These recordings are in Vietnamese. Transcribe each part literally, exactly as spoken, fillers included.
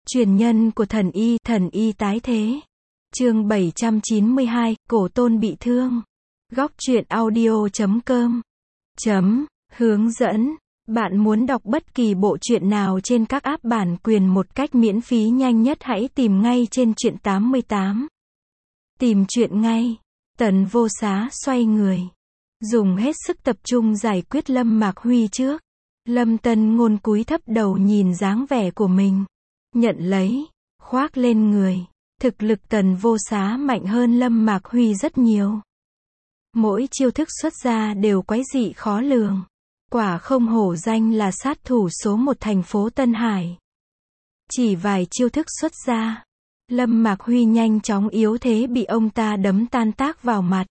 Truyền nhân của thần y, thần y tái thế. Chương bảy trăm chín mươi hai, Cổ Tôn bị thương. Góc truyện audio chấm com. Chấm, hướng dẫn. Bạn muốn đọc bất kỳ bộ truyện nào trên các app bản quyền một cách miễn phí nhanh nhất hãy tìm ngay trên truyện tám mươi tám. Tìm truyện ngay. Tần Vô Xá xoay người. Dùng hết sức tập trung giải quyết Lâm Mạc Huy trước. Lâm Tân Ngôn cúi thấp đầu nhìn dáng vẻ của mình. Nhận lấy, khoác lên người. Thực lực Tần Vô Xá mạnh hơn Lâm Mạc Huy rất nhiều. Mỗi chiêu thức xuất ra đều quái dị khó lường. Quả không hổ danh là sát thủ số một thành phố Tân Hải. Chỉ vài chiêu thức xuất ra, Lâm Mạc Huy nhanh chóng yếu thế bị ông ta đấm tan tác vào mặt.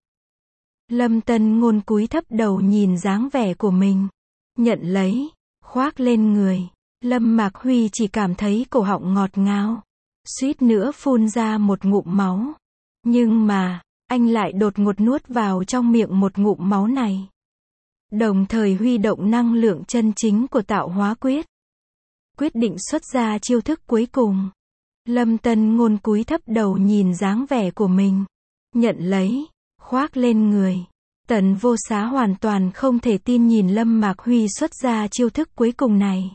Lâm Tân Ngôn cúi thấp đầu nhìn dáng vẻ của mình. Nhận lấy, khoác lên người. Lâm Mạc Huy chỉ cảm thấy cổ họng ngọt ngào. Suýt nữa phun ra một ngụm máu. Nhưng mà, anh lại đột ngột nuốt vào trong miệng một ngụm máu này. Đồng thời huy động năng lượng chân chính của tạo hóa quyết. Quyết định xuất ra chiêu thức cuối cùng. Lâm Tân Ngôn cúi thấp đầu nhìn dáng vẻ của mình. Nhận lấy, khoác lên người. Tần Vô Xá hoàn toàn không thể tin nhìn Lâm Mạc Huy xuất ra chiêu thức cuối cùng này.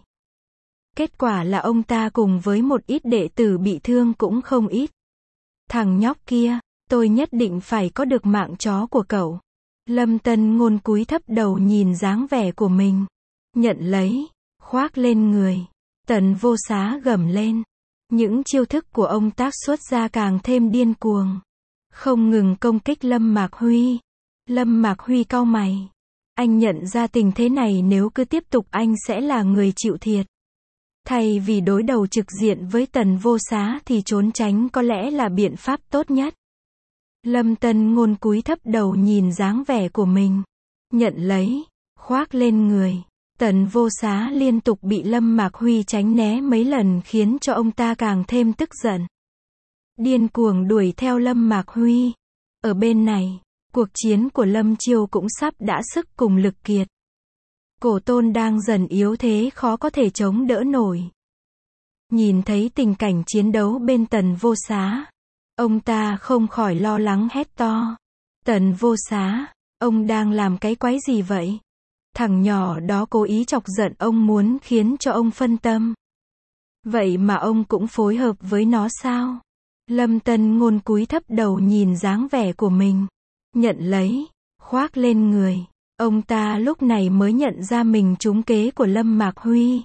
Kết quả là ông ta cùng với một ít đệ tử bị thương cũng không ít. Thằng nhóc kia, tôi nhất định phải có được mạng chó của cậu. Lâm Tân Ngôn cúi thấp đầu nhìn dáng vẻ của mình. Nhận lấy, khoác lên người. Tần Vô Xá gầm lên. Những chiêu thức của ông tác xuất ra càng thêm điên cuồng. Không ngừng công kích Lâm Mạc Huy. Lâm Mạc Huy cau mày. Anh nhận ra tình thế này nếu cứ tiếp tục anh sẽ là người chịu thiệt. Thay vì đối đầu trực diện với Tần Vô Xá thì trốn tránh có lẽ là biện pháp tốt nhất. Lâm Tân Ngôn cúi thấp đầu nhìn dáng vẻ của mình. Nhận lấy, khoác lên người. Tần Vô Xá liên tục bị Lâm Mạc Huy tránh né mấy lần khiến cho ông ta càng thêm tức giận. Điên cuồng đuổi theo Lâm Mạc Huy. Ở bên này, cuộc chiến của Lâm Chiêu cũng sắp đã sức cùng lực kiệt. Cổ Tôn đang dần yếu thế khó có thể chống đỡ nổi. Nhìn thấy tình cảnh chiến đấu bên Tần Vô Xá, ông ta không khỏi lo lắng hét to. Tần Vô Xá, ông đang làm cái quái gì vậy? Thằng nhỏ đó cố ý chọc giận ông muốn khiến cho ông phân tâm. Vậy mà ông cũng phối hợp với nó sao? Lâm Tân Ngôn cúi thấp đầu nhìn dáng vẻ của mình. Nhận lấy, khoác lên người. Ông ta lúc này mới nhận ra mình trúng kế của Lâm Mạc Huy.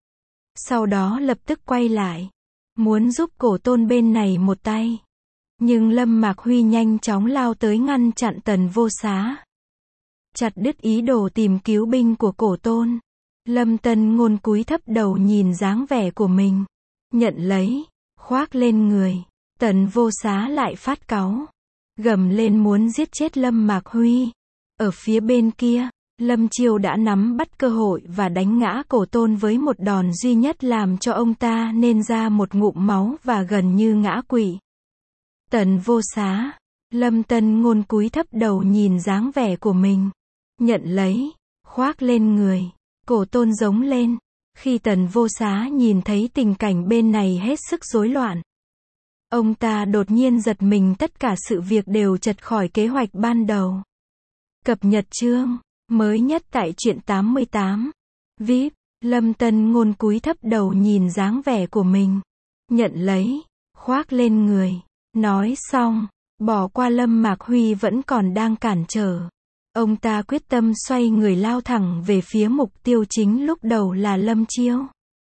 Sau đó lập tức quay lại. Muốn giúp Cổ Tôn bên này một tay. Nhưng Lâm Mạc Huy nhanh chóng lao tới ngăn chặn Tần Vô Xá. Chặt đứt ý đồ tìm cứu binh của Cổ Tôn. Lâm Tân Ngôn cúi thấp đầu nhìn dáng vẻ của mình. Nhận lấy, khoác lên người. Tần Vô Xá lại phát cáu. Gầm lên muốn giết chết Lâm Mạc Huy. Ở phía bên kia, Lâm Chiêu đã nắm bắt cơ hội và đánh ngã Cổ Tôn với một đòn duy nhất làm cho ông ta nên ra một ngụm máu và gần như ngã quỵ. Tần Vô Xá, Lâm Tân Ngôn cúi thấp đầu nhìn dáng vẻ của mình. Nhận lấy, khoác lên người. Cổ Tôn giống lên. Khi Tần Vô Xá nhìn thấy tình cảnh bên này hết sức rối loạn, ông ta đột nhiên giật mình, tất cả sự việc đều chật khỏi kế hoạch ban đầu. Cập nhật chương mới nhất tại truyện tám mươi tám. vê i pê, Lâm Tân Ngôn cúi thấp đầu nhìn dáng vẻ của mình. Nhận lấy, khoác lên người. Nói xong, bỏ qua Lâm Mạc Huy vẫn còn đang cản trở. Ông ta quyết tâm xoay người lao thẳng về phía mục tiêu chính lúc đầu là Lâm Chiêu.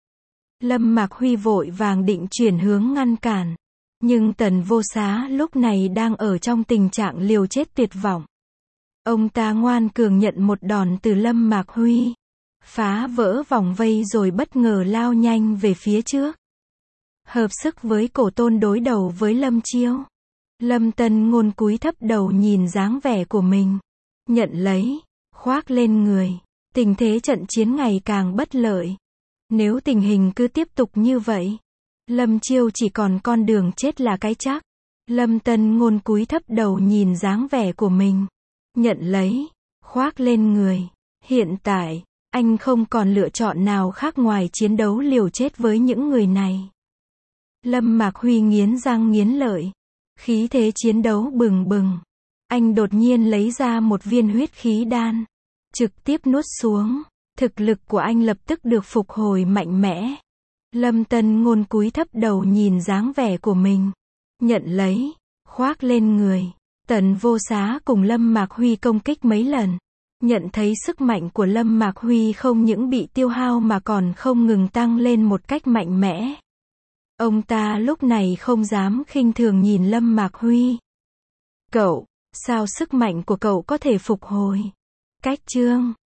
Lâm Mạc Huy vội vàng định chuyển hướng ngăn cản. Nhưng Tần Vô Xá lúc này đang ở trong tình trạng liều chết tuyệt vọng. Ông ta ngoan cường nhận một đòn từ Lâm Mạc Huy. Phá vỡ vòng vây rồi bất ngờ lao nhanh về phía trước. Hợp sức với Cổ Tôn đối đầu với Lâm Chiêu. Lâm Tân Ngôn cúi thấp đầu nhìn dáng vẻ của mình. Nhận lấy, khoác lên người. Tình thế trận chiến ngày càng bất lợi. Nếu tình hình cứ tiếp tục như vậy, Lâm Chiêu chỉ còn con đường chết là cái chắc. Lâm Tân Ngôn cúi thấp đầu nhìn dáng vẻ của mình. Nhận lấy, khoác lên người. Hiện tại, anh không còn lựa chọn nào khác ngoài chiến đấu liều chết với những người này. Lâm Mạc Huy nghiến răng nghiến lợi. Khí thế chiến đấu bừng bừng. Anh đột nhiên lấy ra một viên huyết khí đan. Trực tiếp nuốt xuống. Thực lực của anh lập tức được phục hồi mạnh mẽ. Lâm Tân Ngôn cúi thấp đầu nhìn dáng vẻ của mình. Nhận lấy. Khoác lên người. Tần Vô Xá cùng Lâm Mạc Huy công kích mấy lần. Nhận thấy sức mạnh của Lâm Mạc Huy không những bị tiêu hao mà còn không ngừng tăng lên một cách mạnh mẽ. Ông ta lúc này không dám khinh thường nhìn Lâm Mạc Huy. Cậu, sao sức mạnh của cậu có thể phục hồi? Cách chương